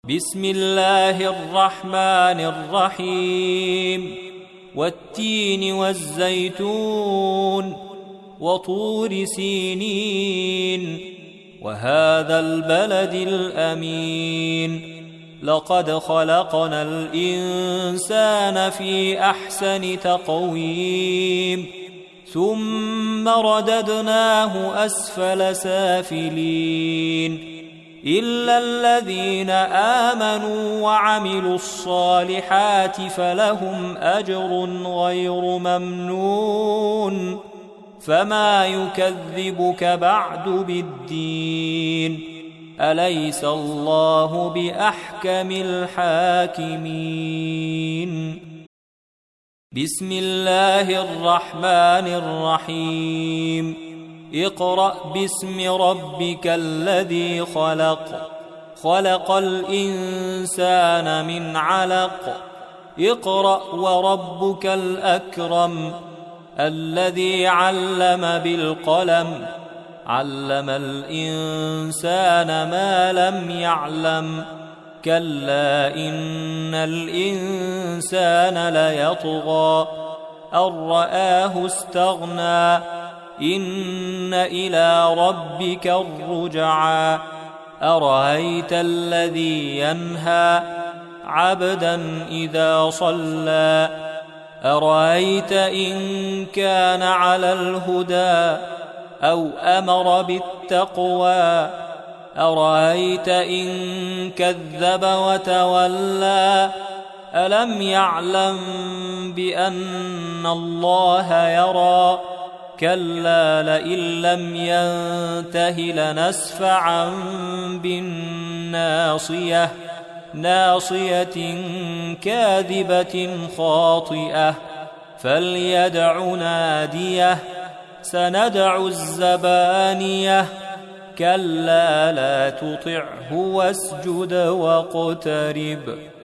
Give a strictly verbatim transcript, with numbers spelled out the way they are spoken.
بسم الله الرحمن الرحيم والتين والزيتون وطور سينين وهذا البلد الأمين لقد خلقنا الإنسان في أحسن تقويم ثم رددناه أسفل سافلين إلا الذين آمنوا وعملوا الصالحات فلهم أجر غير ممنون فما يكذبك بعد بالدين أليس الله بأحكم الحاكمين بسم الله الرحمن الرحيم اقرأ باسم ربك الذي خلق خلق الإنسان من علق اقرأ وربك الأكرم الذي علم بالقلم علم الإنسان ما لم يعلم كلا إن الإنسان ليطغى أن رآه استغنى إن إلى ربك الرجعى أرأيت الذي ينهى عبدا إذا صلى أرأيت إن كان على الهدى أو أمر بالتقوى أرأيت إن كذب وتولى ألم يعلم بأن الله يرى كلا لئن لم ينته لنسفعا بالناصية ناصية كاذبة خاطئة فليدع ناديه سندع الزبانية كلا لا تطعه واسجد واقترب